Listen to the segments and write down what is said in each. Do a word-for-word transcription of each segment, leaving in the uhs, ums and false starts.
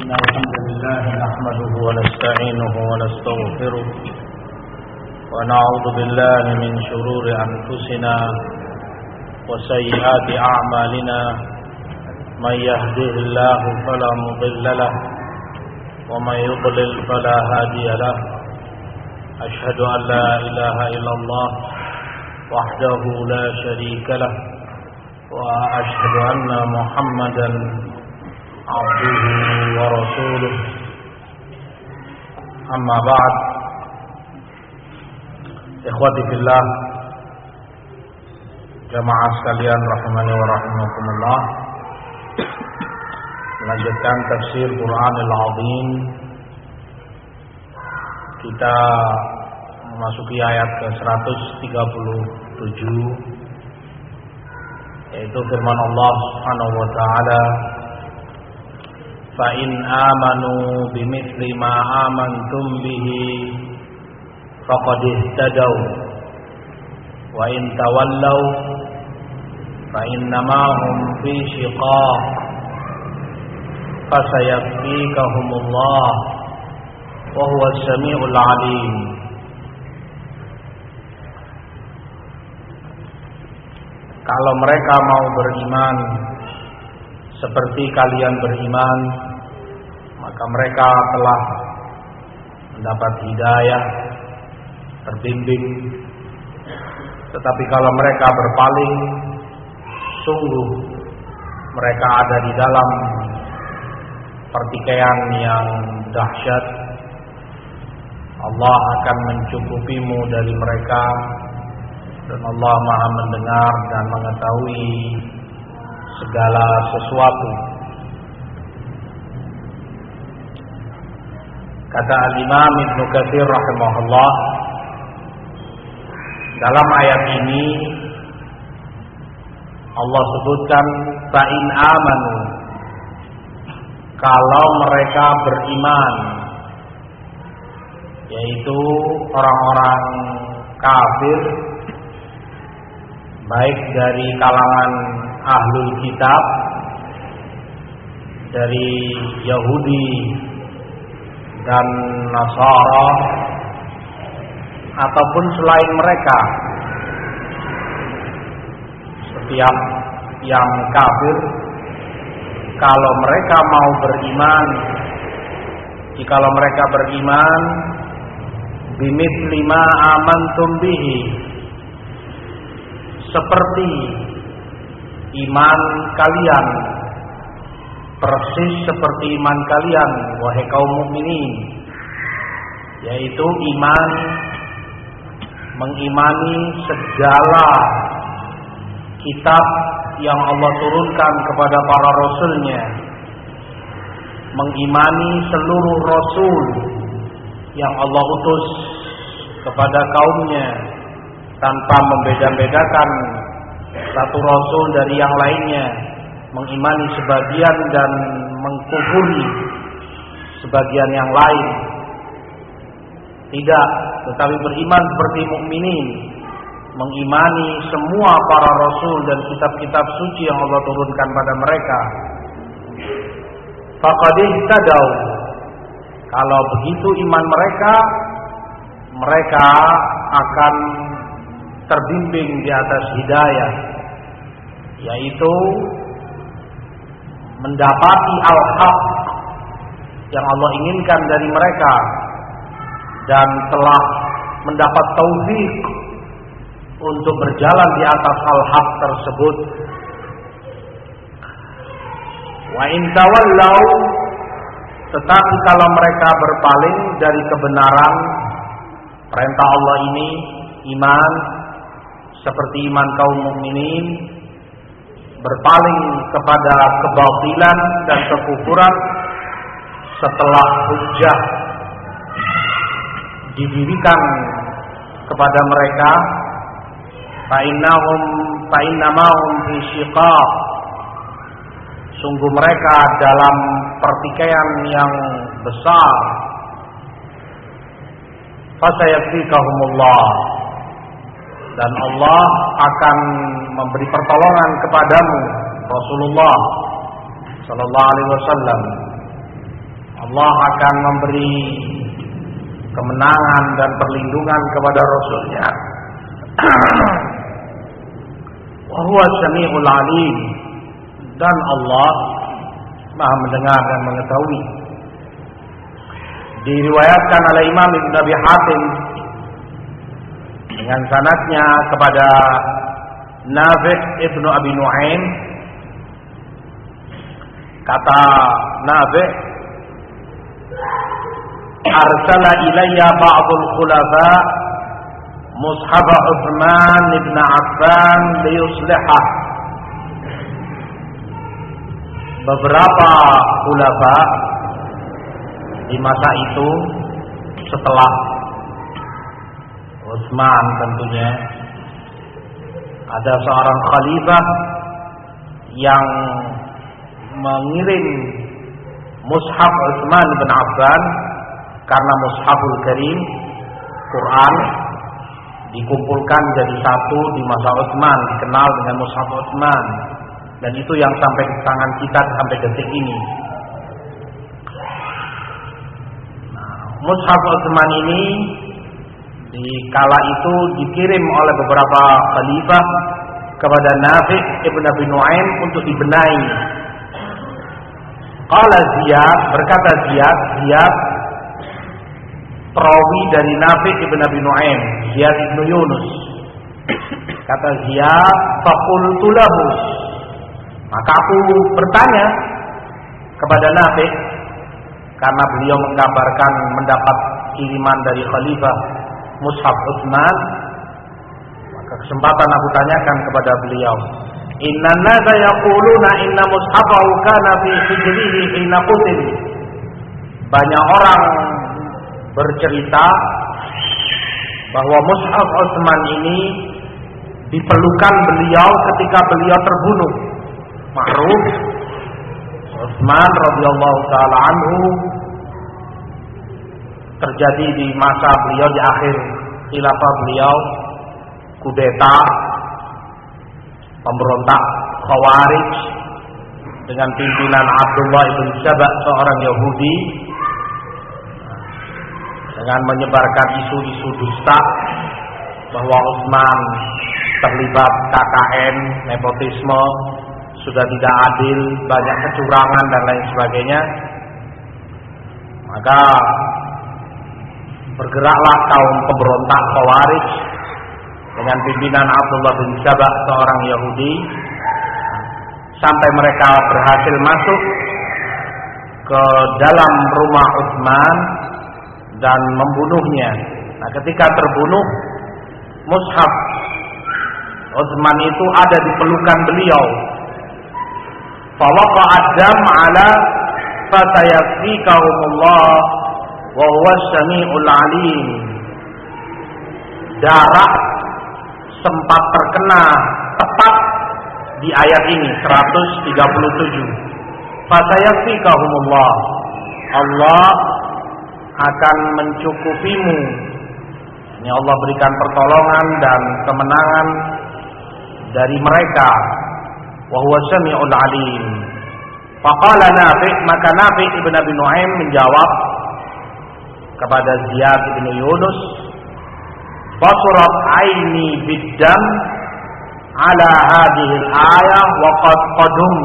إن الحمد لله نحمده ونستعينه ونستغفره ونعوذ بالله من شرور أنفسنا وسيئات أعمالنا من يهده الله فلا مضل له ومن يضلل فلا هادي له أشهد أن لا إله إلا الله وحده لا شريك له وأشهد أن محمدا عبده ورسوله أما بعد Ikhwati fillah, jamaah sekalian rahimani wa rahimakumullah, melanjutkan tafsir Quranul Azim. Kita memasuki ayat ke seratus tiga puluh tujuh, yaitu firman Allah Subhanahu wa taala, fa in amanu bimithli ma amantum bihi faqad ihtadaw wa in tawallaw fa innama hum fi shiqaq fasayakfikahumullah wa huwa as-sami'ul 'alim. Kalau mereka mau beriman seperti kalian beriman, maka mereka telah mendapat hidayah, terbimbing. Tetapi kalau mereka berpaling, sungguh mereka ada di dalam pertikaian yang dahsyat. Allah akan mencukupimu dari mereka, dan Allah Maha mendengar dan mengetahui segala sesuatu. Kata Al-Imam Ibnu Katsir rahimahullah, dalam ayat ini Allah sebutkan fa in amanu, kalau mereka beriman, yaitu orang-orang kafir, baik dari kalangan ahlul kitab, dari Yahudi dan Nasara, ataupun selain mereka, setiap yang kafir, kalau mereka mau beriman, jikalau mereka beriman bimithli ma amantum bihi, seperti iman kalian, persis seperti iman kalian wahai kaum mukminin, yaitu iman mengimani segala kitab yang Allah turunkan kepada para rasulnya, mengimani seluruh rasul yang Allah utus kepada kaumnya tanpa membeda-bedakan satu rasul dari yang lainnya, mengimani sebagian dan mengkufuri sebagian yang lain. Tidak, tetapi beriman seperti mukminin, mengimani semua para rasul dan kitab-kitab suci yang Allah turunkan pada mereka. Faqad ihtadaw, kalau begitu iman mereka, mereka akan terbimbing di atas hidayah, yaitu mendapati al-haq yang Allah inginkan dari mereka, dan telah mendapat taufik untuk berjalan di atas al-haq tersebut. Wa in tawallaw, tetapi kalau mereka berpaling dari kebenaran perintah Allah ini, iman seperti iman kaum mukminin, berpaling kepada kebatilan dan kekufuran setelah hujjah didirikan kepada mereka, fa innahum fa innamahum fi shiqaq, sungguh mereka dalam pertikaian yang besar. Fasayakfikahumullah, dan Allah akan memberi pertolongan kepadamu Rasulullah sallallahu alaihi wasallam. Allah akan memberi kemenangan dan perlindungan kepada Rasulnya. Wa huwa samiul alim, dan Allah Maha mendengar dan mengetahui. Diriwayatkan oleh Imam Ibn Abi Hatim dengan sanadnya kepada Nafi' Ibnu Abi Nu'aim, kata Nafi', arsala ilayya ba'dul khulafa mushaf Utsman ibn Affan liyuslihah. Beberapa khulafa di masa itu setelah Utsman tentunya, ada seorang khalifah yang mengirim mushaf Utsman bin Affan, karena Mushaful Karim Quran dikumpulkan jadi satu di masa Utsman, dikenal dengan Mushaf Utsman, dan itu yang sampai di tangan kita sampai detik ini. Nah, Mushaf Utsman ini di kala itu dikirim oleh beberapa khalifah kepada Nafi' Ibn Abi Nu'aim untuk dibenahi. Qala Ziyad, berkata Ziyad, Ziyad perawi dari Nafi' Ibn Abi Nu'aim, Ziyad Ibn Yunus. Kata Ziyad, faqultu lahu, maka aku bertanya kepada Nafi', karena beliau mengabarkan mendapat kiriman dari khalifah Mushaf Utsman, maka kesempatan aku tanyakan kepada beliau, inna nasa yaquluna inna mushafahu kana fi hijrihi hina qutil. Banyak orang bercerita bahwa Mushaf Utsman ini diperlukan beliau ketika beliau terbunuh. Ma'ruf, Utsman radhiyallahu taala anhu terjadi di masa beliau, di akhir khilafah beliau, kudeta, pemberontak Khawarij dengan pimpinan Abdullah ibn Saba, seorang Yahudi, dengan menyebarkan isu-isu dusta bahwa Utsman terlibat K K N, nepotisme, sudah tidak adil, banyak kecurangan dan lain sebagainya. Maka bergeraklah kaum pemberontak Khawarij dengan pimpinan Abdullah bin Saba, seorang Yahudi, sampai mereka berhasil masuk ke dalam rumah Utsman dan membunuhnya. Nah, ketika terbunuh, mushaf Utsman itu ada di pelukan beliau. Fawaqa'a ad-dam 'ala fatayfikahumullah wa huwa as-sami'ul 'alim. Darah sempat terkena tepat di ayat ini seratus tiga puluh tujuh. Fatayfikahumullah, Allah akan mencukupimu. Ini Allah berikan pertolongan dan kemenangan dari mereka. Wa huwa sami'ul alim. Faqala Nafi', maka Nafi' ibn Abi Nu'aim menjawab kepada Ziyad ibn Yunus, fasurat aini biddam ala hadhihi al-ayah wa qad qadum.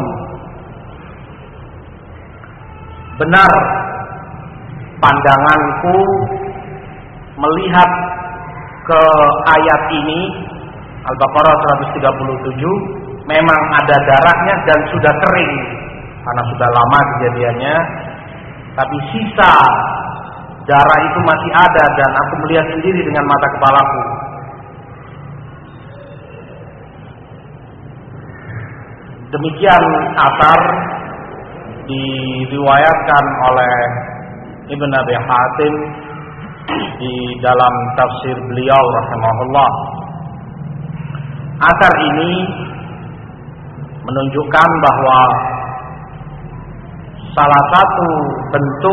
Benar, pandanganku melihat ke ayat ini Al-Baqarah seratus tiga puluh tujuh, memang ada darahnya dan sudah kering karena sudah lama kejadiannya, tapi sisa darah itu masih ada dan aku melihat sendiri dengan mata kepalaku. Demikian asar diriwayatkan oleh Ibn Abi Hatim di dalam tafsir beliau rahimahullah. Asar ini menunjukkan bahwa salah satu bentuk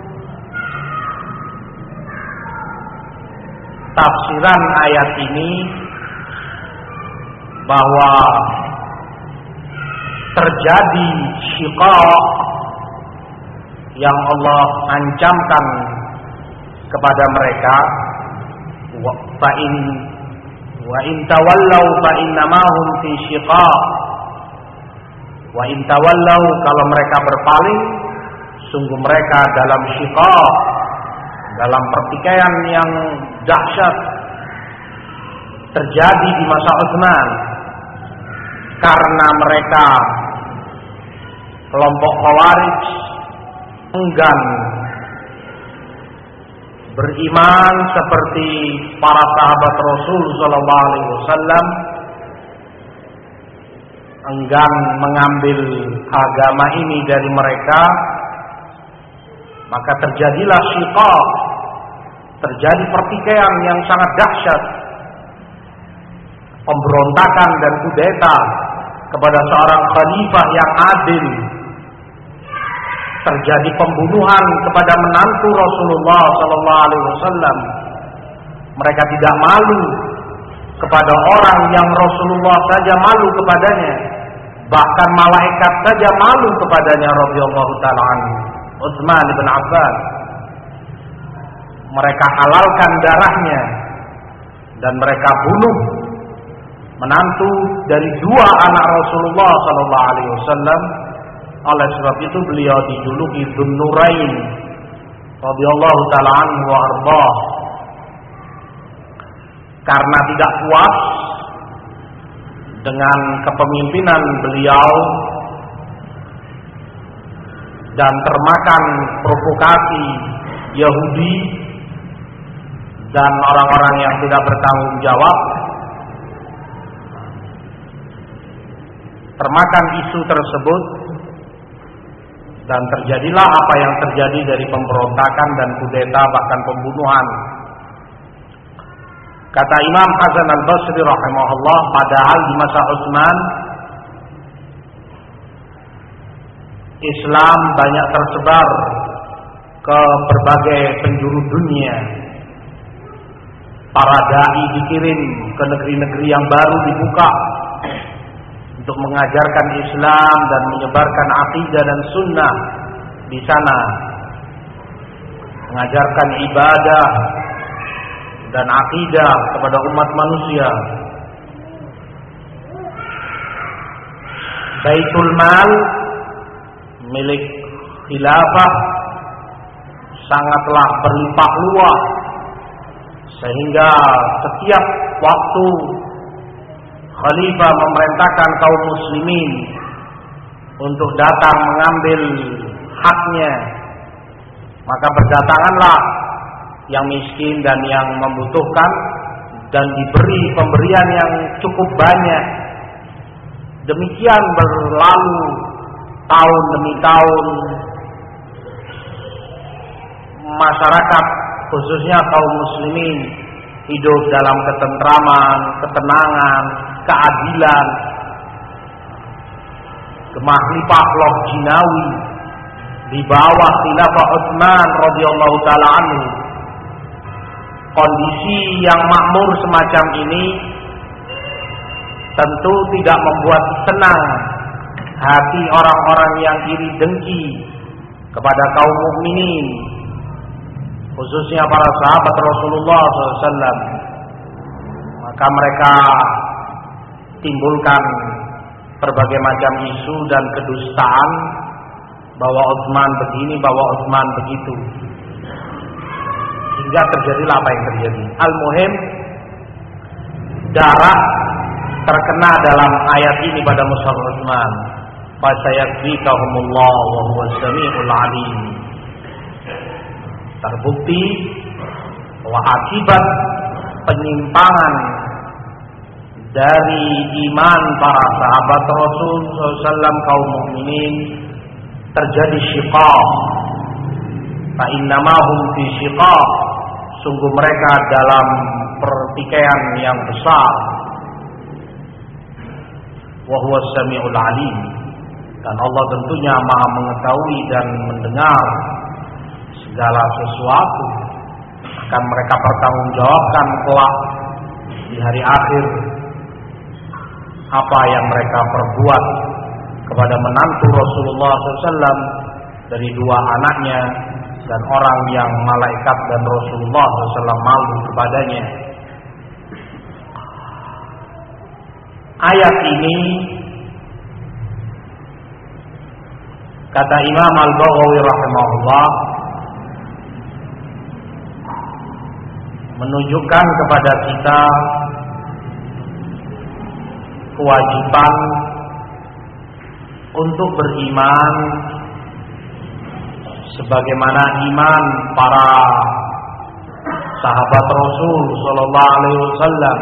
tafsiran ayat ini bahwa terjadi syiqaq, yang Allah ancamkan kepada mereka, wa fa in wa in tawallaw fa innama hum fi shiqaq. Wa in tawallaw, kalau mereka berpaling, sungguh mereka dalam shiqaq, dalam pertikaian yang dahsyat terjadi di masa Utsman, karena mereka kelompok Khawarij enggan beriman seperti para sahabat Rasul sallallahu alaihi wasallam, enggan mengambil agama ini dari mereka, maka terjadilah syiqaq, terjadi pertikaian yang sangat dahsyat, pemberontakan dan kudeta kepada seorang khalifah yang adil, terjadi pembunuhan kepada menantu Rasulullah sallallahu alaihi wasallam. Mereka tidak malu kepada orang yang Rasulullah saja malu kepadanya, bahkan malaikat saja malu kepadanya radhiyallahu taala anhu, Utsman bin Affan. Mereka halalkan darahnya dan mereka bunuh menantu dari dua anak Rasulullah sallallahu alaihi wasallam. Oleh sebab itu beliau dijuluki Dzun-Nurain radhiyallahu taala anhu wa ardhah, karena tidak puas dengan kepemimpinan beliau dan termakan provokasi Yahudi dan orang-orang yang tidak bertanggung jawab, termakan isu tersebut, dan terjadilah apa yang terjadi dari pemberontakan dan kudeta, bahkan pembunuhan. Kata Imam Hasan al-Basri rahimahullah, padahal di masa Utsman Islam banyak tersebar ke berbagai penjuru dunia. Para dai dikirim ke negeri-negeri yang baru dibuka untuk mengajarkan Islam dan menyebarkan akidah dan sunnah di sana, mengajarkan ibadah dan akidah kepada umat manusia. Baitul Mal milik khilafah sangatlah berlimpah luas, sehingga setiap waktu khalifah memerintahkan kaum muslimin untuk datang mengambil haknya, maka berdatanganlah yang miskin dan yang membutuhkan, dan diberi pemberian yang cukup banyak. Demikian berlalu tahun demi tahun. Masyarakat khususnya kaum muslimin hidup dalam ketentraman, ketenangan, keadilan. Gemah lipah loh jinawi di bawah khilafah Utsman radhiyallahu taala anhu. Kondisi yang makmur semacam ini tentu tidak membuat senang hati orang-orang yang iri dengki kepada kaum mukminin, khususnya para sahabat Rasulullah shallallahu alaihi wasallam. Maka mereka timbulkan berbagai macam isu dan kedustaan bahwa Utsman begini, bahwa Utsman begitu, hingga terjadilah apa yang terjadi. Al-muhim, darah terkena dalam ayat ini pada mushaf Utsman. Fasayakfikahumullah wa huwas samiul alim. Terbukti bahwa akibat penyimpangan dari iman para sahabat Rasul sallallahu alaihi wasallam kaum mukminin terjadi syiqaq. Fa innamahum fi syiqaq, sungguh mereka dalam pertikaian yang besar. Wa huwas samiul alim, dan Allah tentunya Maha mengetahui dan mendengar segala sesuatu. Akan mereka pertanggungjawabkan kelak di hari akhir apa yang mereka perbuat kepada menantu Rasulullah sallallahu alaihi wasallam dari dua anaknya dan orang yang malaikat dan Rasulullah shallallahu alaihi wasallam malu kepadanya. Ayat ini kata Imam Al-Baghawi rahimahullah menunjukkan kepada kita kewajiban untuk beriman sebagaimana iman para sahabat Rasul sallallahu alaihi wasallam,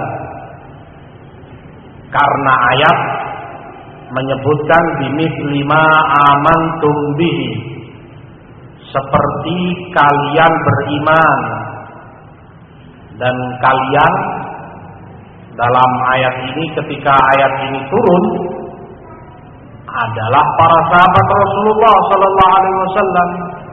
karena ayat menyebutkan bimithli ma amantum bihi, seperti kalian beriman. Dan kalian dalam ayat ini, ketika ayat ini turun, adalah para sahabat Rasulullah sallallahu alaihi wasallam.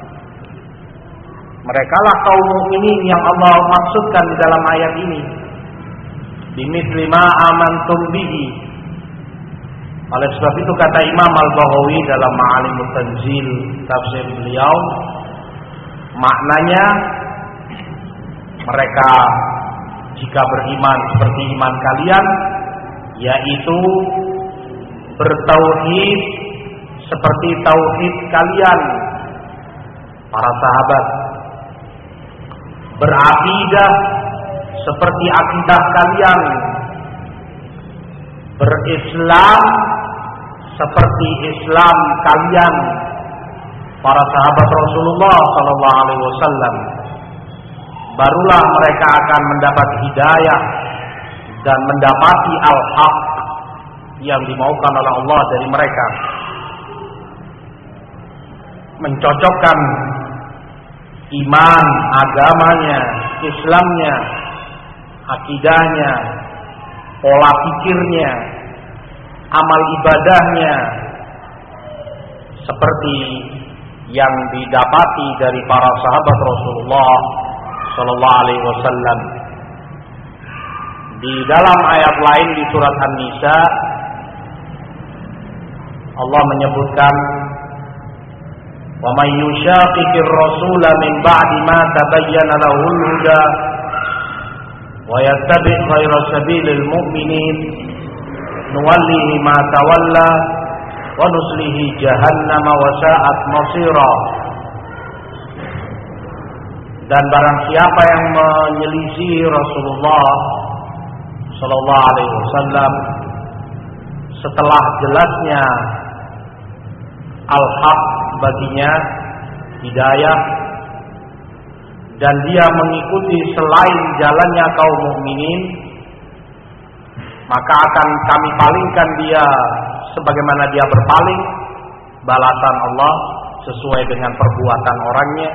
Merekalah kaum mukminin yang Allah maksudkan di dalam ayat ini. Bimithli ma amantum bihi. Oleh sebab itu kata Imam Al-Baghawi dalam Ma'alimut Tanzil tafsir beliau, maknanya mereka jika beriman seperti iman kalian, yaitu bertauhid seperti tauhid kalian para sahabat, berakidah seperti akidah kalian, berislam seperti Islam kalian para sahabat Rasulullah sallallahu alaihi wasallam. Barulah mereka akan mendapat hidayah dan mendapati al-haq yang dimaukan oleh Allah dari mereka. Mencocokkan iman, agamanya, Islamnya, akidahnya, pola pikirnya, amal ibadahnya seperti yang didapati dari para sahabat Rasulullah sallallahu alaihi wasallam. Di dalam ayat lain di surat An-Nisa Allah menyebutkan, wa may yushaqiqir rasula min ba'di ma tabayyana lahul huda wa yattabi' ghayra sabilil mu'minin nuwallihi ma tawalla wa nuslihi jahannama wa sa'at masira. Dan barang siapa yang menyelisih Rasulullah sallallahu alaihi wasallam setelah jelasnya al-haq baginya, hidayah, dan dia mengikuti selain jalannya kaum mukminin, maka akan kami palingkan dia sebagaimana dia berpaling, balasan Allah sesuai dengan perbuatan orangnya.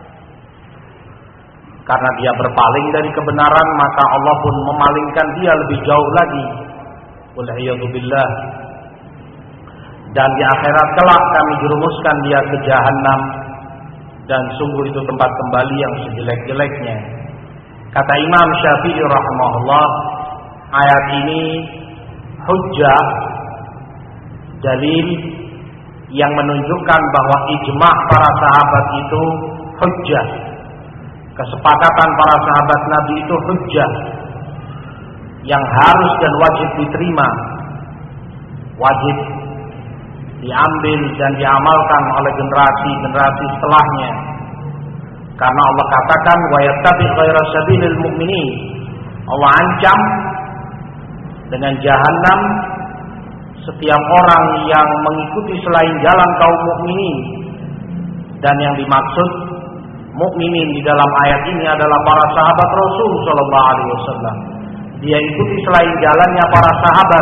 Karena dia berpaling dari kebenaran, maka Allah pun memalingkan dia lebih jauh lagi. Wal'iyadzubillah. Dan di akhirat kelak kami jerumuskan dia ke Jahannam, dan sungguh itu tempat kembali yang sejelek-jeleknya. Kata Imam Syafi'i rahimahullah, ayat ini hujjah, dalil yang menunjukkan bahwa ijma' para sahabat itu hujjah. Kesepakatan para sahabat Nabi itu hujjah yang harus dan wajib diterima, wajib diambil dan diamalkan oleh generasi-generasi setelahnya. Karena Allah katakan wa yattabi' ghayra sabilil mu'minin. Allah ancam dengan jahanam setiap orang yang mengikuti selain jalan kaum mukminin. Dan yang dimaksud mukminin di dalam ayat ini adalah para sahabat Rasul sallallahu alaihi wasallam. Dia ikuti selain jalannya para sahabat,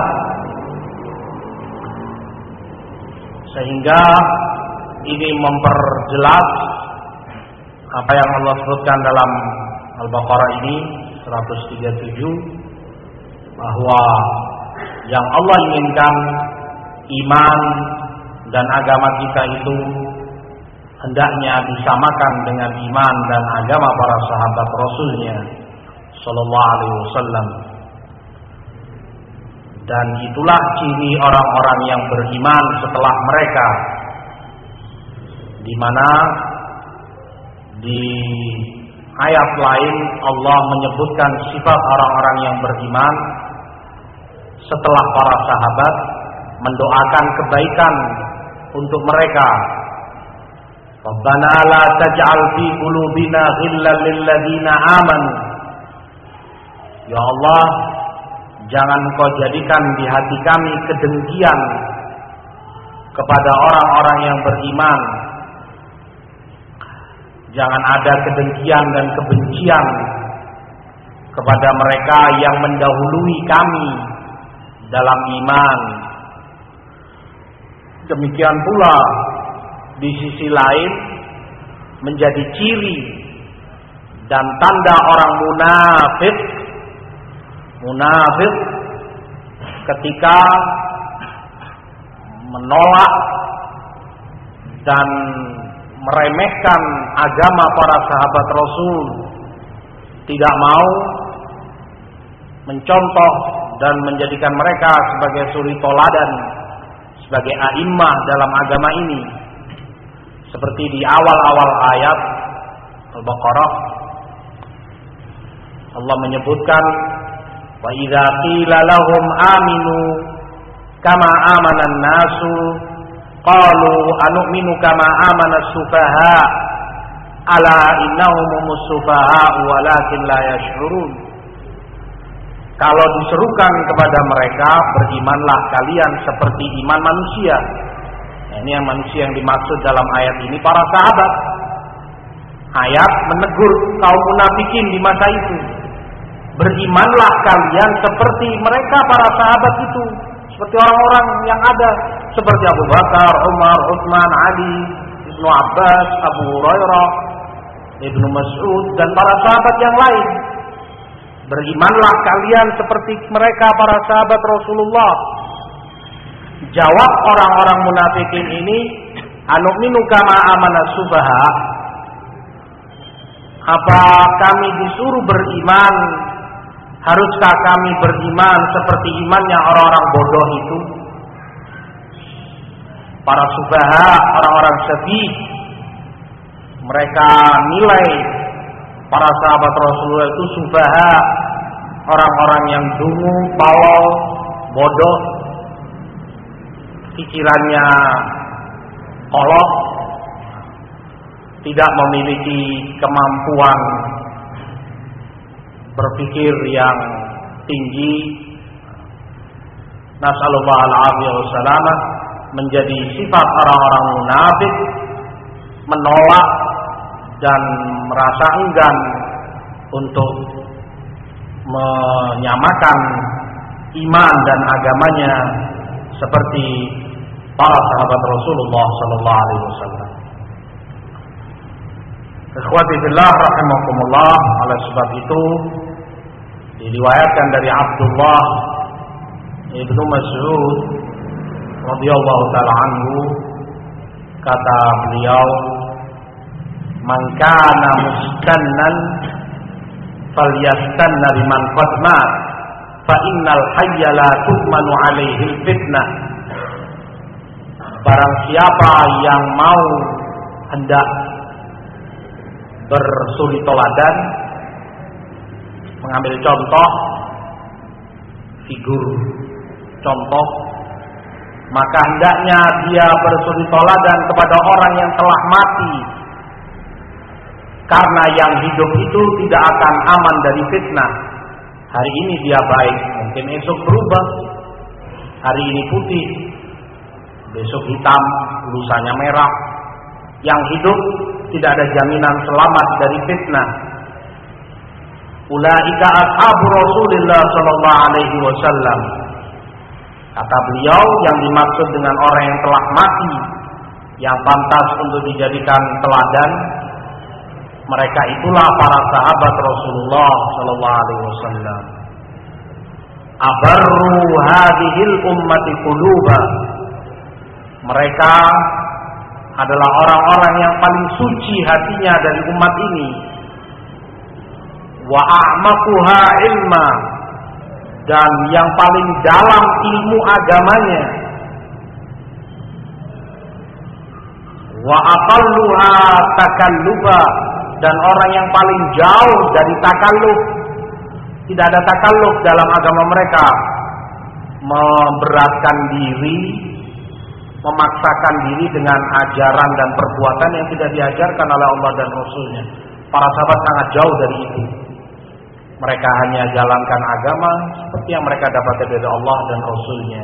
sehingga ini memperjelas apa yang Allah sebutkan dalam Al-Baqarah ini seratus tiga puluh tujuh, bahwa yang Allah inginkan iman dan agama kita itu hendaknya disamakan dengan iman dan agama para sahabat Rasulnya sallallahu alaihi wasallam. Dan itulah ciri orang-orang yang beriman setelah mereka. di mana di ayat lain Allah menyebutkan sifat orang-orang yang beriman setelah para sahabat mendoakan kebaikan untuk mereka. Rabbana la taj'al fi qulubina ghillan lil ladzina amanu. Ya Allah, jangan Engkau jadikan di hati kami kedengkian kepada orang-orang yang beriman. Jangan ada kedengkian dan kebencian kepada mereka yang mendahului kami dalam iman. Demikian pula di sisi lain menjadi ciri dan tanda orang munafik munafik ketika menolak dan meremehkan agama para sahabat Rasul, tidak mau mencontoh dan menjadikan mereka sebagai suri toladan, sebagai a'immah dalam agama ini. Seperti di awal-awal ayat Al-Baqarah Allah menyebutkan, wa idza qila lahum aminu kama amanan nasu qalu anu'minu kama amana sufaha ala innahum musufaha walakin la yash'urun. Kalau diserukan kepada mereka, berimanlah kalian seperti iman manusia. Nah, ini yang manusia yang dimaksud dalam ayat ini para sahabat. Ayat menegur kaum munafikin di masa itu. Berimanlah kalian seperti mereka para sahabat itu, seperti orang-orang yang ada, seperti Abu Bakar, Umar, Utsman, Ali, Ibnu Abbas, Abu Hurairah, Ibnu Mas'ud, dan para sahabat yang lain. Berimanlah kalian seperti mereka para sahabat Rasulullah. Jawab orang-orang munafikin ini, anu'minu kama amana subaha. Apa kami disuruh beriman? Haruskah kami beriman seperti imannya orang-orang bodoh itu? Para subaha, orang-orang sedih, mereka nilai para sahabat Rasulullah itu subaha, orang-orang yang dungu, tolol, bodoh, pikirannya kolot, tidak memiliki kemampuan berpikir yang tinggi. Nasallallahu alaihi wasallam menjadi sifat orang-orang munafik, menolak dan merasa enggan untuk menyamakan iman dan agamanya seperti para sahabat Rasulullah sallallahu alaihi wasallam. Ikhwati fillah rahimakumullah, oleh sebab itu diriwayatkan dari Abdullah Ibnu Mas'ud radhiyallahu taala anhu, kata beliau, man kana mustannan falyastanna biman qad mat fa innal hayya la tu'manu alaihi fitnah. Barang siapa yang mau hendak bersuri toladan, mengambil contoh, figur contoh, maka hendaknya dia bersuri toladan kepada orang yang telah mati, karena yang hidup itu tidak akan aman dari fitnah. Hari ini dia baik, mungkin esok berubah. Hari ini putih, besok hitam, lusanya merah. Yang hidup tidak ada jaminan selamat dari fitnah. Ulaika ashabu Rasulillah sallallahu alaihi wasallam. Kata beliau, yang dimaksud dengan orang yang telah mati, yang pantas untuk dijadikan teladan, mereka itulah para sahabat Rasulullah sallallahu alaihi wasallam. Abarru hadhil ummati quluba. Mereka adalah orang-orang yang paling suci hatinya dari umat ini. Wa a'maquha ilma, dan yang paling dalam ilmu agamanya. wa aqalluha takalluba, dan orang yang paling jauh dari takalluf, tidak ada takalluf dalam agama mereka, memberatkan diri, memaksakan diri dengan ajaran dan perbuatan yang tidak diajarkan oleh Allah dan Rasulnya. Para sahabat sangat jauh dari itu. Mereka hanya jalankan agama seperti yang mereka dapat dari Allah dan Rasulnya.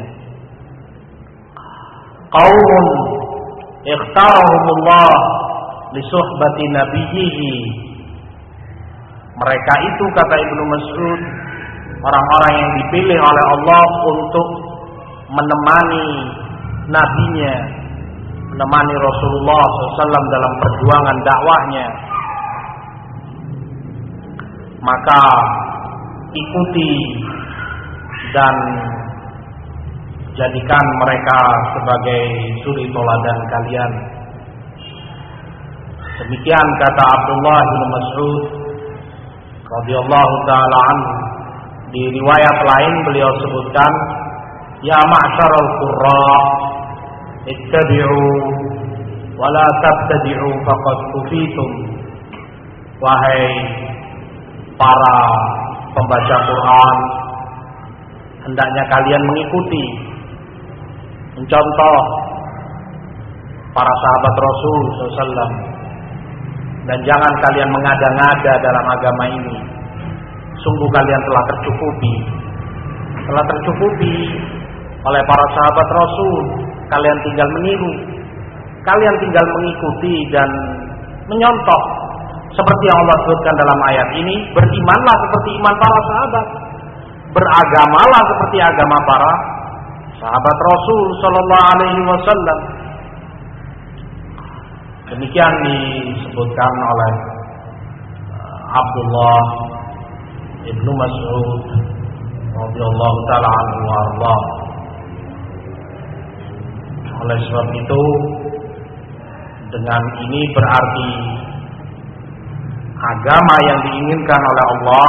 Qaumun ikhtarahumullah li suhbati nabiyhi. Mereka itu, kata Ibnu Mas'ud, orang-orang yang dipilih oleh Allah untuk menemani nabinya, menemani Rasulullah shallallahu alaihi wasallam dalam perjuangan dakwahnya. Maka ikuti dan jadikan mereka sebagai suri teladan kalian. Demikian kata Abdullah bin Mas'ud radhiyallahu taala anhu. Di riwayat lain beliau sebutkan, ya ma'syaral qurra ittabi'u wa la tabtadi'u faqad kufitum. Wahai para pembaca Quran, hendaknya kalian mengikuti, mencontoh para sahabat Rasul shallallahu alaihi wasallam, dan jangan kalian mengada-ngada dalam agama ini. Sungguh kalian telah tercukupi, telah tercukupi oleh para sahabat Rasul. Kalian tinggal meniru, kalian tinggal mengikuti dan menyontoh. Seperti yang Allah sebutkan dalam ayat ini, berimanlah seperti iman para sahabat, beragamalah seperti agama para sahabat Rasul sallallahu alaihi wasallam. Demikian disebutkan oleh Abdullah Ibnu Mas'ud radhiyallahu taala anhu wa arda. Oleh sebab itu, dengan ini berarti agama yang diinginkan oleh Allah,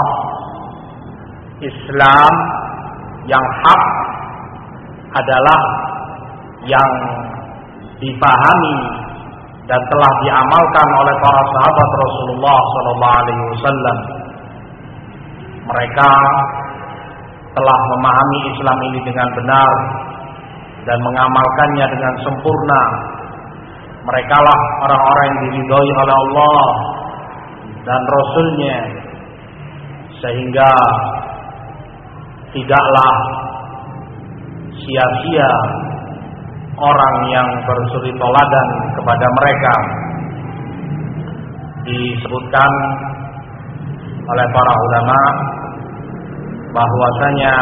Islam yang hak, adalah yang dipahami dan telah diamalkan oleh para sahabat Rasulullah sallallahu alaihi wasallam. Mereka telah memahami Islam ini dengan benar dan mengamalkannya dengan sempurna. Merekalah orang-orang yang diridhoi oleh Allah dan Rasulnya, sehingga tidaklah sia-sia orang yang bersuri teladan kepada mereka. Disebutkan oleh para ulama bahwasanya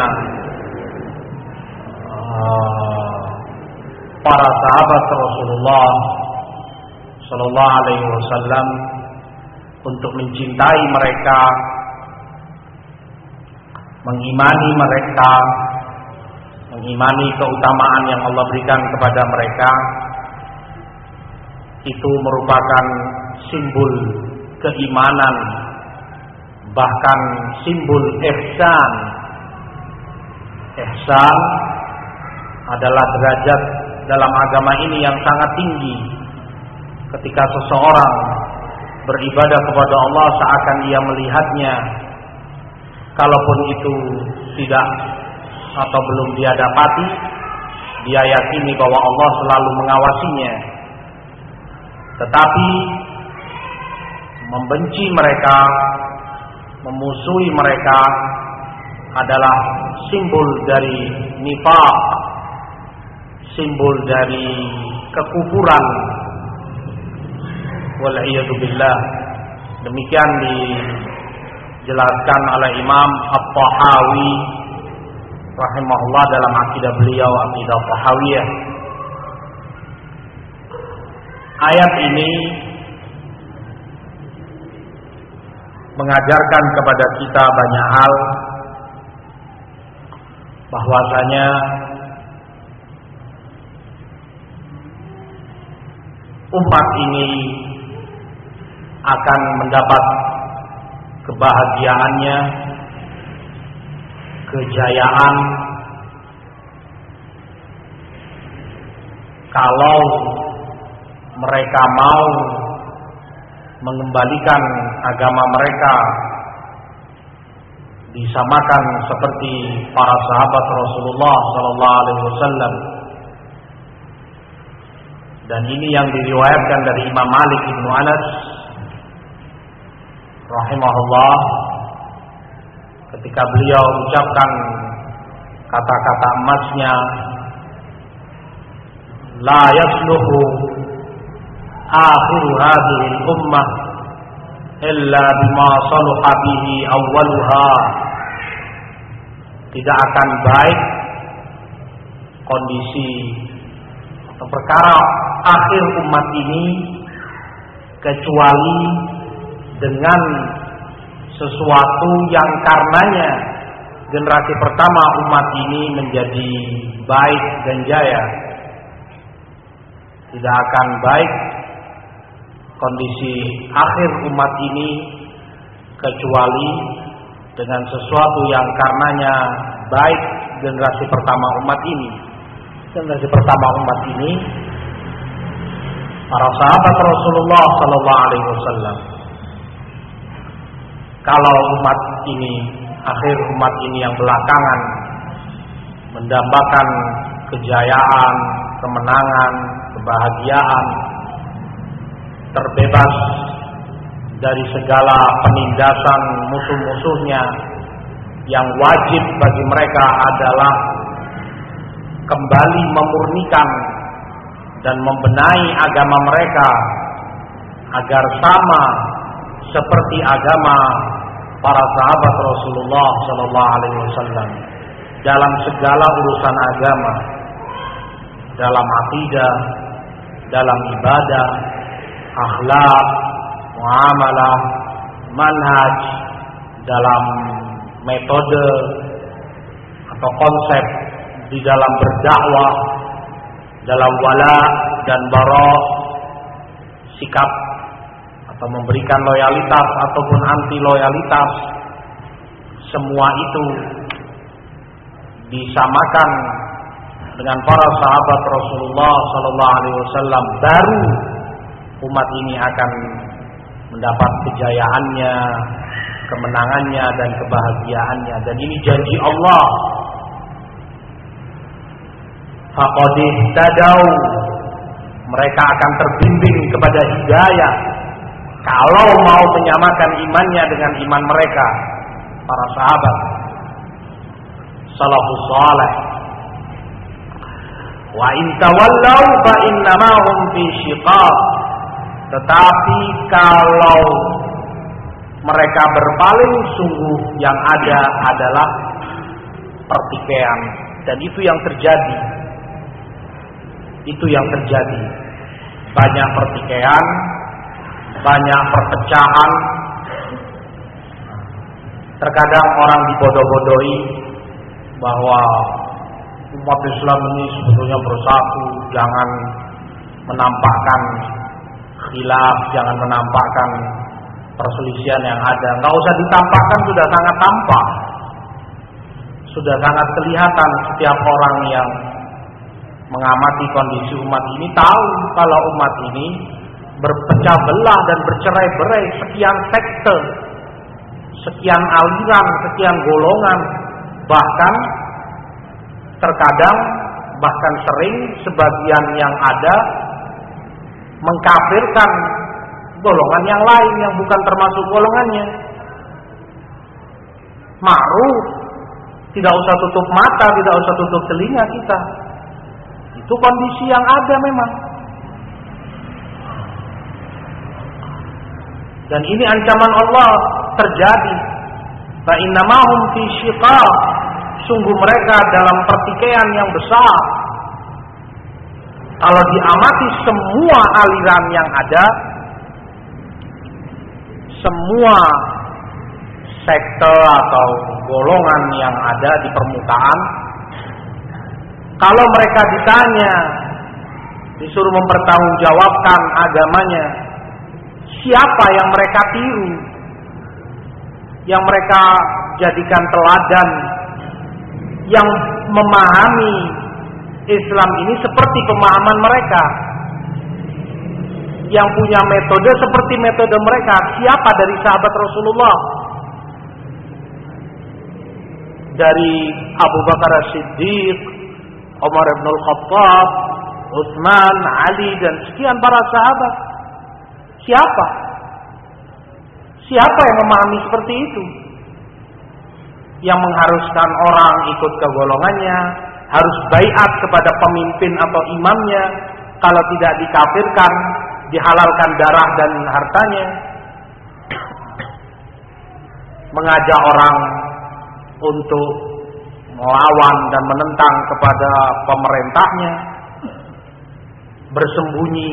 uh, para sahabat Rasulullah sallallahu alaihi wasallam, untuk mencintai mereka, mengimani mereka, mengimani keutamaan yang Allah berikan kepada mereka, itu merupakan simbol keimanan, bahkan simbol ihsan. Ihsan adalah derajat dalam agama ini yang sangat tinggi. Ketika seseorang beribadah kepada Allah seakan ia melihatnya, kalaupun itu tidak atau belum dia dapati, dia yakini bahwa Allah selalu mengawasinya. Tetapi membenci mereka, memusuhi mereka adalah simbol dari nifaq, simbol dari kekufuran. Wal'iyadu billah. Demikian dijelaskan oleh Imam At-Tahawi rahimahullah dalam akidah beliau, akidah Tahawiyah. Ayat ini mengajarkan kepada kita banyak hal, bahwasanya umat ini akan mendapat kebahagiaannya, kejayaan, kalau mereka mau mengembalikan agama mereka disamakan seperti para sahabat Rasulullah sallallahu alaihi wasallam. Dan ini yang diriwayatkan dari Imam Malik bin Anas rahimahullah ketika beliau ucapkan kata-kata emasnya, la yasluhu akhir hadhihi al-ummah illa bima saluha bihi awwaluha. Tidak akan baik kondisi atau perkara akhir umat ini kecuali dengan sesuatu yang karenanya generasi pertama umat ini menjadi baik dan jaya. Tidak akan baik kondisi akhir umat ini kecuali dengan sesuatu yang karenanya baik generasi pertama umat ini. Generasi pertama umat ini para sahabat Rasulullah sallallahu alaihi wasallam. Kalau umat ini, akhir umat ini yang belakangan mendambakan kejayaan, kemenangan, kebahagiaan, terbebas dari segala penindasan musuh-musuhnya, yang wajib bagi mereka adalah kembali memurnikan dan membenahi agama mereka agar sama seperti agama para sahabat Rasulullah sallallahu alaihi wasallam dalam segala urusan agama, dalam akidah, dalam ibadah, akhlak, muamalah, manhaj, dalam metode atau konsep di dalam berdakwah, dalam wala dan bara, sikap atau memberikan loyalitas ataupun anti loyalitas, semua itu disamakan dengan para sahabat Rasulullah sallallahu alaihi wasallam, baru umat ini akan mendapat kejayaannya, kemenangannya dan kebahagiaannya. Dan ini janji Allah. Faqad ihtadaw, mereka akan terbimbing kepada hidayah kalau mau menyamakan imannya dengan iman mereka, para sahabat salafus saleh. Wa in tawallaw fa innama hum fi shiqaq. Tetapi kalau mereka berpaling, sungguh yang ada adalah pertikaian. Dan itu yang terjadi. Itu yang terjadi. Banyak pertikaian, banyak perpecahan. Terkadang orang dibodoh-bodohi bahwa umat Islam ini sebetulnya bersatu, jangan menampakkan khilaf, jangan menampakkan perselisihan yang ada. Nggak usah ditampakkan, sudah sangat tampak, sudah sangat kelihatan. Setiap orang yang mengamati kondisi umat ini tahu kalau umat ini berpecah belah dan bercerai-berai, sekian sekte, sekian aliran, sekian golongan, bahkan terkadang bahkan sering sebagian yang ada mengkafirkan golongan yang lain yang bukan termasuk golongannya. Ma'ruf, tidak usah tutup mata, tidak usah tutup telinga kita. Itu kondisi yang ada memang. Dan ini ancaman Allah terjadi. Fa innamahum fi shiqaq, sungguh mereka dalam pertikaian yang besar. Kalau diamati semua aliran yang ada, semua sekte atau golongan yang ada di permukaan, kalau mereka ditanya, disuruh mempertanggungjawabkan agamanya, siapa yang mereka tiru, yang mereka jadikan teladan, yang memahami Islam ini seperti pemahaman mereka, yang punya metode seperti metode mereka. Siapa dari sahabat Rasulullah? Dari Abu Bakar As-Siddiq, Umar bin Al-Khattab, Utsman, Ali, dan sekian para sahabat. Siapa? Siapa yang memahami seperti itu? Yang mengharuskan orang ikut ke golongannya, harus baiat kepada pemimpin atau imamnya, kalau tidak dikafirkan, dihalalkan darah dan hartanya. Mengajak orang untuk melawan dan menentang kepada pemerintahnya, bersembunyi,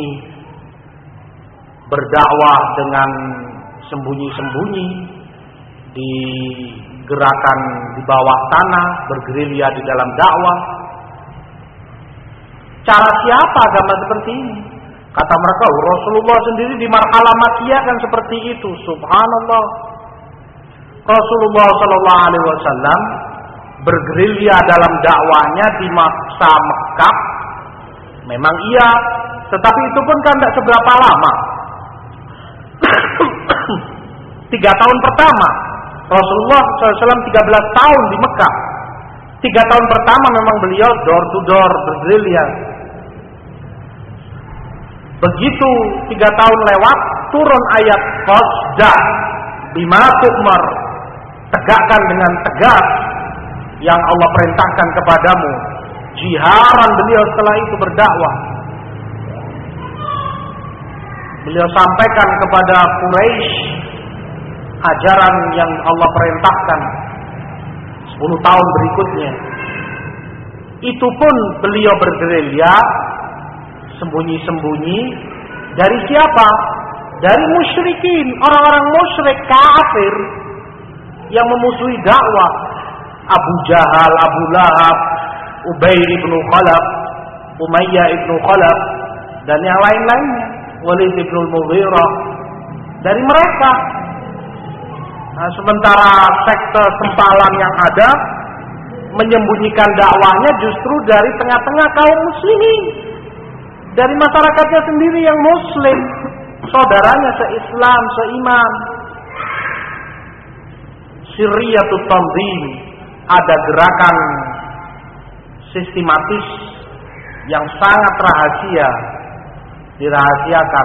berdakwah dengan sembunyi-sembunyi di gerakan di bawah tanah, bergerilya di dalam dakwah. Cara siapa agama seperti ini? Kata mereka, Rasulullah sendiri di marhalah Makkiyah kan seperti itu. Subhanallah. Rasulullah Shallallahu Alaihi Wasallam bergerilya dalam dakwahnya di masa Mekah. Memang iya, tetapi itu pun kan tidak seberapa lama. Tiga tahun pertama Rasulullah shallallahu alaihi wasallam tiga belas tahun di Mekah. Tiga tahun pertama memang beliau door to door bergerilya. Begitu tiga tahun lewat, turun ayat Fasda bima tu'mar, tegakkan dengan tegas yang Allah perintahkan kepadamu. Jiharan beliau setelah itu berdakwah. Beliau sampaikan kepada Quraisy ajaran yang Allah perintahkan sepuluh tahun berikutnya. Itu pun beliau bergerilya sembunyi-sembunyi. Dari siapa? Dari musyrikin, orang-orang musyrik kafir yang memusuhi dakwah. Abu Jahal, Abu Lahab, Ubay ibnu Khalaf, Umayyah ibnu Khalaf, dan yang lain-lainnya, Walid ibnu Mughirah. Dari mereka. Nah, sementara sekte sempalan yang ada menyembunyikan dakwahnya justru dari tengah-tengah kaum muslimin, dari masyarakatnya sendiri yang muslim, saudaranya se-Islam, seiman. Sirriyatut tanzim, ada gerakan sistematis yang sangat rahasia, dirahasiakan.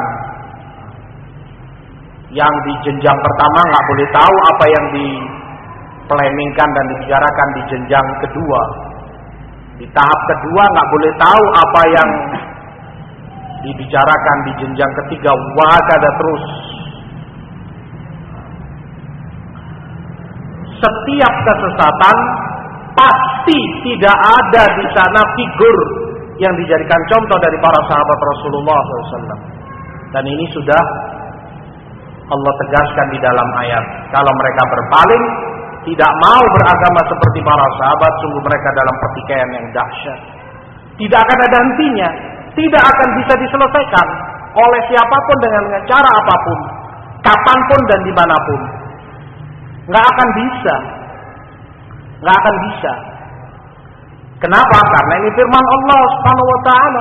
Yang di jenjang pertama nggak boleh tahu apa yang diplanningkan dan dibicarakan di jenjang kedua. Di tahap kedua nggak boleh tahu apa yang dibicarakan di jenjang ketiga. Wahakada terus. Setiap kesesatan pasti tidak ada di sana figur yang dijadikan contoh dari para sahabat Rasulullah shallallahu alaihi wasallam. Dan ini sudah Allah tegaskan di dalam ayat. Kalau mereka berpaling, tidak mau beragama seperti para sahabat, sungguh mereka dalam pertikaian yang dahsyat. Tidak akan ada hentinya, tidak akan bisa diselesaikan oleh siapapun dengan cara apapun, kapanpun dan dimanapun. Nggak akan bisa, nggak akan bisa. Kenapa? Karena ini firman Allah Subhanahu Wa Taala.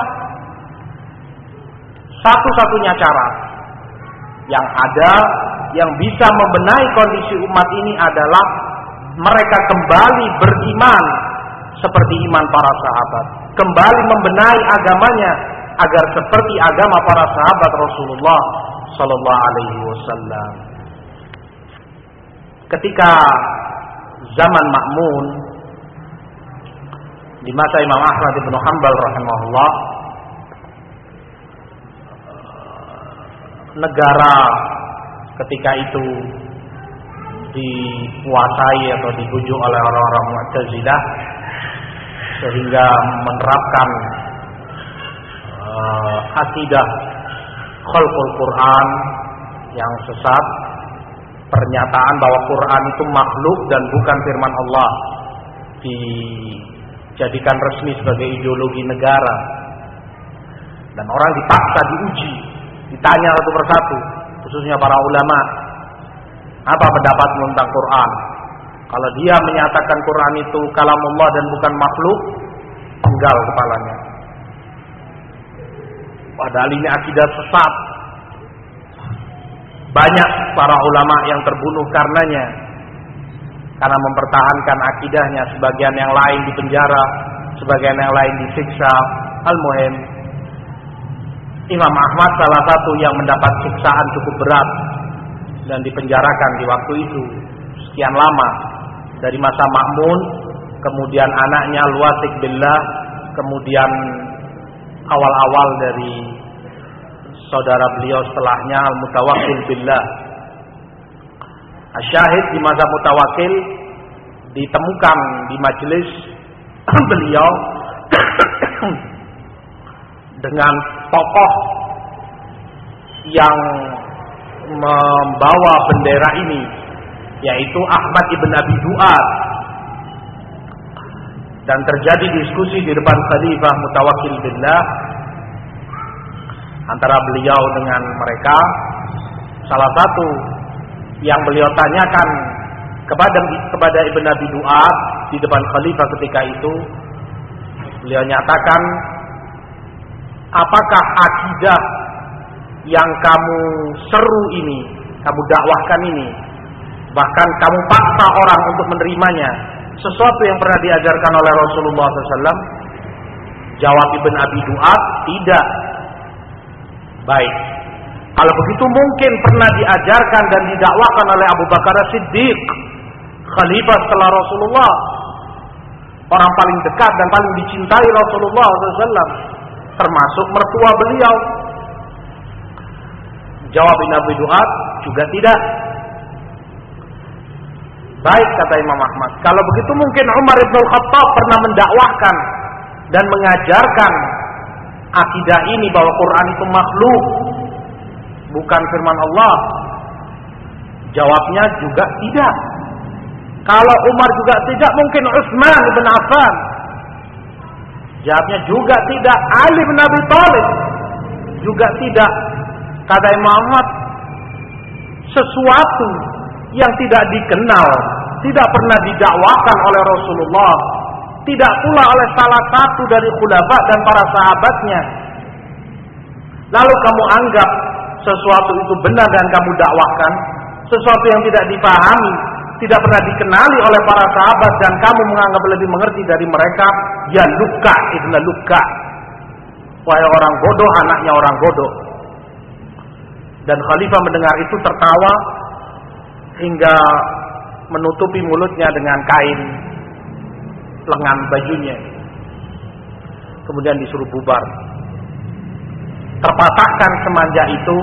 Satu-satunya cara yang ada yang bisa membenahi kondisi umat ini adalah mereka kembali beriman seperti iman para sahabat, kembali membenahi agamanya agar seperti agama para sahabat Rasulullah Sallallahu Alaihi Wasallam. Ketika zaman Ma'mun di masa Imam Ahmad bin Hanbal rahimahullah, negara ketika itu dikuasai atau dibujuk oleh orang-orang Mu'tazilah sehingga menerapkan uh, akidah khalqul Quran yang sesat, pernyataan bahwa Quran itu makhluk dan bukan firman Allah, dijadikan resmi sebagai ideologi negara, dan orang dipaksa diuji, ditanya satu persatu, khususnya para ulama, apa pendapatmu tentang Quran? Kalau dia menyatakan Quran itu kalamullah dan bukan makhluk, penggal kepalanya. Padahal ini akidah sesat, Banyak para ulama yang terbunuh karenanya, karena mempertahankan akidahnya. Sebagian yang lain dipenjara, sebagian yang lain disiksa. Al-muhim, Imam Ahmad salah satu yang mendapat siksaan cukup berat dan dipenjarakan di waktu itu sekian lama, dari masa Ma'mun, kemudian anaknya Al-Wathiq billah, kemudian awal-awal dari saudara beliau setelahnya Al-Mutawakkil billah. Asyahid, di masa Mutawakkil ditemukan di majelis beliau dengan tokoh yang membawa bendera ini, yaitu Ahmad ibn Abi Du'ad, dan terjadi diskusi di depan Khalifah Mutawakkil billah antara beliau dengan mereka. Salah satu yang beliau tanyakan kepada kepada Ibn Abi Du'ad di depan Khalifah ketika itu, beliau nyatakan, apakah akidah yang kamu seru ini, kamu dakwahkan ini, bahkan kamu paksa orang untuk menerimanya, sesuatu yang pernah diajarkan oleh Rasulullah shallallahu alaihi wasallam? Jawab Ibn Abi Du'ad, tidak. Baik, kalau begitu mungkin pernah diajarkan dan didakwakan oleh Abu Bakar Siddiq, khalifah setelah Rasulullah, orang paling dekat dan paling dicintai Rasulullah shallallahu alaihi wasallam, termasuk mertua beliau. Jawab Ibn Abi Du'ad, juga tidak. Baik, kata Imam Ahmad, kalau begitu mungkin Umar ibn Khattab pernah mendakwahkan dan mengajarkan akidah ini, bahwa Quran itu makhluk, bukan firman Allah. Jawabnya juga tidak. Kalau Umar juga tidak, mungkin Utsman bin Affan. Jawabnya juga tidak. Ali bin Abi Thalib juga tidak. Kata Imam Ahmad, sesuatu yang tidak dikenal, tidak pernah didakwakan oleh Rasulullah, tidak pula oleh salah satu dari khulafa dan para sahabatnya, lalu kamu anggap sesuatu itu benar dan kamu dakwahkan, sesuatu yang tidak dipahami, tidak pernah dikenali oleh para sahabat, dan kamu menganggap lebih mengerti dari mereka, ya luka ibn luka, wahai orang bodoh, anaknya orang bodoh. Dan khalifah mendengar itu tertawa hingga menutupi mulutnya dengan kain lengan bajunya, kemudian disuruh bubar. Terpatahkan semenjak itu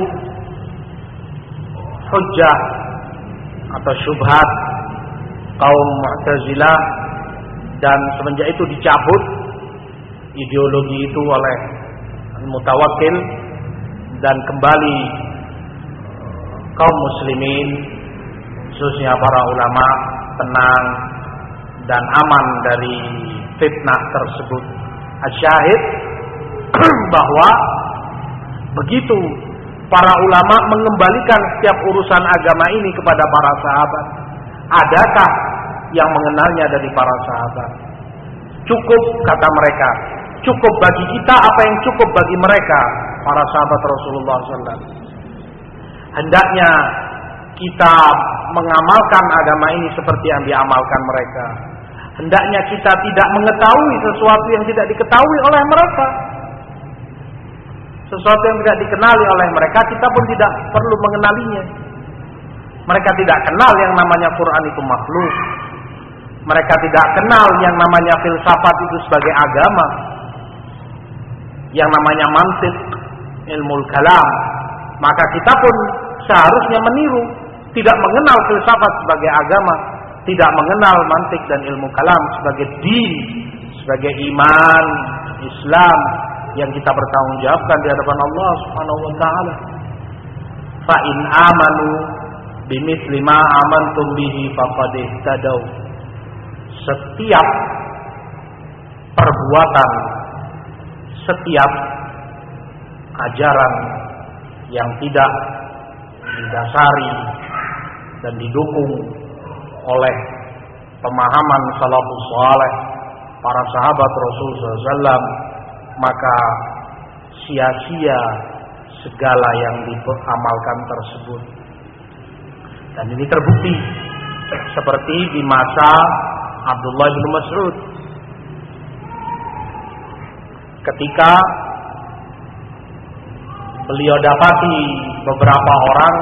hujjah atau syubhat kaum Mu'tazilah, dan semenjak itu dicabut ideologi itu oleh Mutawakkil, dan kembali kaum muslimin, khususnya para ulama, tenang dan aman dari fitnah tersebut. Asyahid bahwa begitu para ulama mengembalikan setiap urusan agama ini kepada para sahabat, adakah yang mengenalnya dari para sahabat? Cukup, kata mereka, cukup bagi kita apa yang cukup bagi mereka, para sahabat Rasulullah shallallahu alaihi wasallam. Hendaknya kita mengamalkan agama ini seperti yang diamalkan mereka. Hendaknya kita tidak mengetahui sesuatu yang tidak diketahui oleh mereka. Sesuatu yang tidak dikenali oleh mereka, kita pun tidak perlu mengenalinya. Mereka tidak kenal yang namanya Quran itu makhluk. Mereka tidak kenal yang namanya filsafat itu sebagai agama, yang namanya mantiq, ilmu kalam. Maka kita pun seharusnya meniru, tidak mengenal filsafat sebagai agama, tidak mengenal mantik dan ilmu kalam sebagai din, sebagai iman Islam yang kita bertanggungjawabkan di hadapan Allah Subhanahu wa taala. Fa in amanu bimithli ma amantum bihi faqad ihtadaw. Setiap perbuatan, setiap ajaran yang tidak didasari dan didukung oleh pemahaman salafus saleh, para sahabat Rasul sallallahu alaihi wasallam, maka sia-sia segala yang diamalkan tersebut. Dan ini terbukti seperti di masa Abdullah bin Mas'ud ketika beliau dapati beberapa orang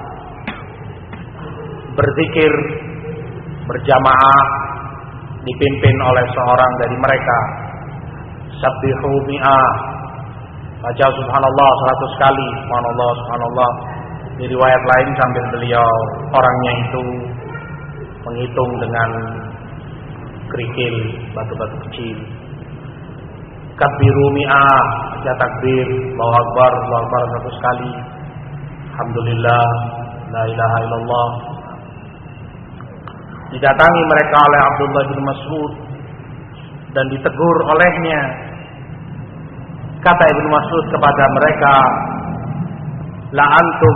berzikir berjamaah dipimpin oleh seorang dari mereka. Sabbihu mi'ah, baca subhanallah seratus kali, subhanallah subhanallah. Di riwayat lain sambil beliau orangnya itu menghitung dengan kerikil batu-batu kecil. Kabbiru mi'ah, baca takbir, Allahu akbar, Allahu akbar seratus kali. Alhamdulillah, la ilaha illallah. Didatangi mereka oleh Abdullah bin Mas'ud dan ditegur olehnya. Kata Ibnu Mas'ud kepada mereka, la antum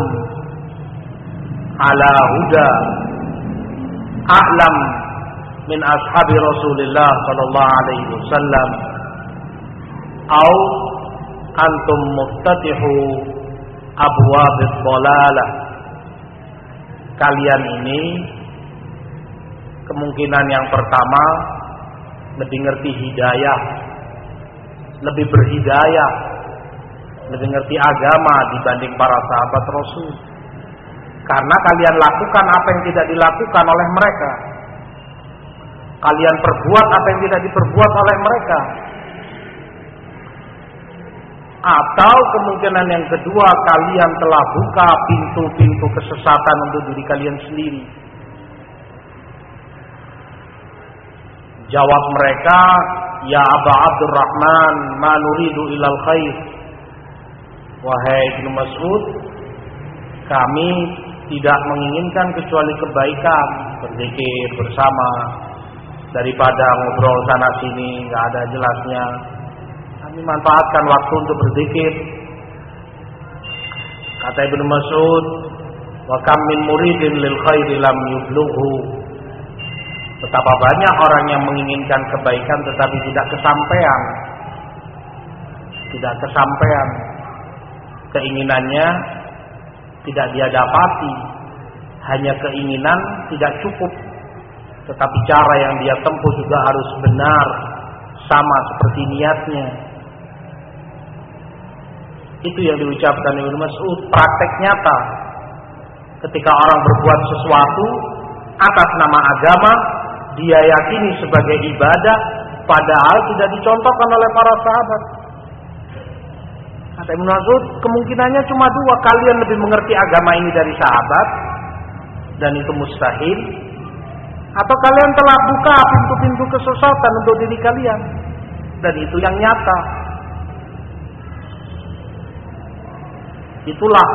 ala huda a'lam min ashabi Rasulillah sallallahu alaihi wasallam au antum muftatihu abwabid dhalalah. Kalian ini kemungkinan yang pertama lebih ngerti hidayah, lebih berhidayah, lebih ngerti agama dibanding para sahabat Rasul. Karena kalian lakukan apa yang tidak dilakukan oleh mereka. Kalian perbuat apa yang tidak diperbuat oleh mereka. Atau kemungkinan yang kedua, kalian telah buka pintu-pintu kesesatan untuk diri kalian sendiri. Jawab mereka, ya Aba Abdurrahman, ma nuridu ilal khair. Wahai Ibnu Mas'ud, kami tidak menginginkan kecuali kebaikan, berzikir bersama, daripada ngobrol sana sini nggak ada jelasnya. Kami manfaatkan waktu untuk berzikir. Kata Ibnu Mas'ud, wa kam min muridin lil khairi lam yublughu. Betapa banyak orang yang menginginkan kebaikan tetapi tidak kesampaian. Tidak kesampaian. Keinginannya tidak dia dapati. Hanya keinginan tidak cukup. Tetapi cara yang dia tempuh juga harus benar, sama seperti niatnya. Itu yang diucapkan Ibnu Mas'ud, praktek nyata. Ketika orang berbuat sesuatu atas nama agama, dia yakini sebagai ibadah, padahal tidak dicontohkan oleh para sahabat. Kata Ibnu Mas'ud, kemungkinannya cuma dua. Kalian lebih mengerti agama ini dari sahabat, dan itu mustahil. Atau kalian telah buka pintu-pintu kesesatan untuk diri kalian, dan itu yang nyata. Itulah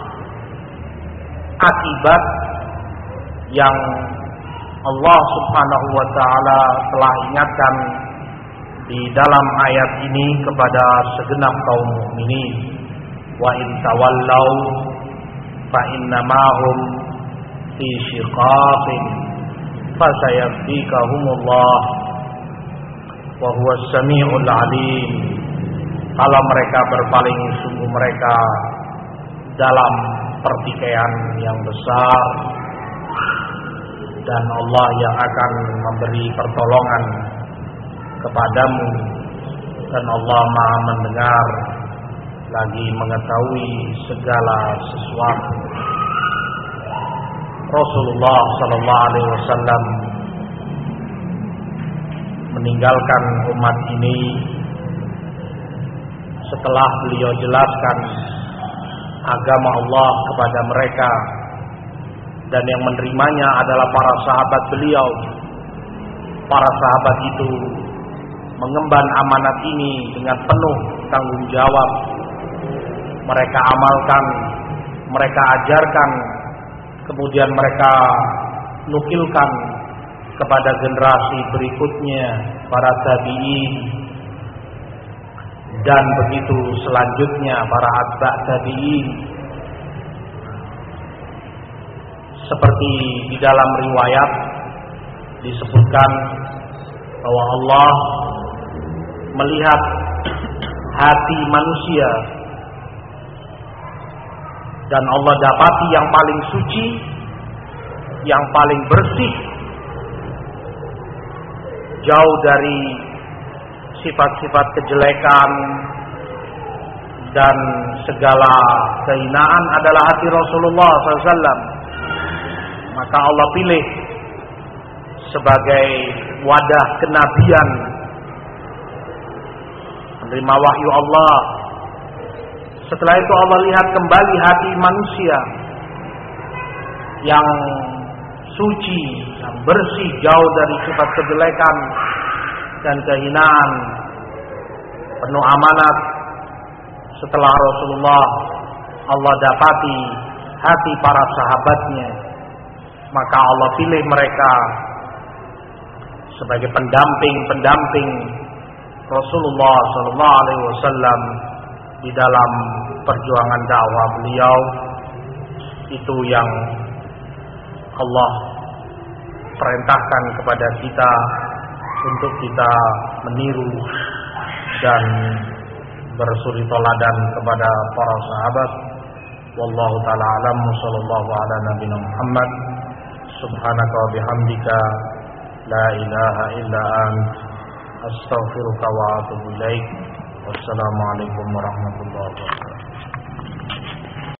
akibat yang Allah Subhanahu wa ta'ala telah ingatkan di dalam ayat ini kepada segenap kaum mukminin. Wa in tawallau fa innamahum fi shiqaqin fasayakfikahumullah wa huwas samiul alim. Kalau mereka berpaling, sungguh mereka dalam pertikaian yang besar, dan Allah yang akan memberi pertolongan kepadamu, dan Allah Maha mendengar lagi mengetahui segala sesuatu. Rasulullah sallallahu alaihi wasallam meninggalkan umat ini setelah beliau jelaskan agama Allah kepada mereka, dan yang menerimanya adalah para sahabat beliau. Para sahabat itu mengemban amanat ini dengan penuh tanggung jawab. Mereka amalkan, mereka ajarkan, kemudian mereka nukilkan kepada generasi berikutnya, para tabi'in, dan begitu selanjutnya para atba' tabi'in. Seperti di dalam riwayat disebutkan bahwa Allah melihat hati manusia, dan Allah dapati yang paling suci yang paling bersih, jauh dari sifat-sifat kejelekan dan segala kehinaan adalah hati Rasulullah sallallahu alaihi wasallam. Maka Allah pilih sebagai wadah kenabian, menerima wahyu Allah. Setelah itu Allah lihat kembali hati manusia yang suci, yang bersih, jauh dari sifat kejelekan dan kehinaan, penuh amanat. Setelah Rasulullah, Allah dapati hati para sahabatnya, maka Allah pilih mereka sebagai pendamping-pendamping Rasulullah sallallahu alaihi wasallam di dalam perjuangan dakwah beliau. Itu yang Allah perintahkan kepada kita untuk kita meniru dan bersuri teladan kepada para sahabat. Wallahu taala alam. Sallallahu ala nabiyina Muhammad. Subhanaka wa bihamdika la ilaha illa ant astaghfiruka wa atubu ilaik. Wassalamualaikum warahmatullahi wabarakatuh.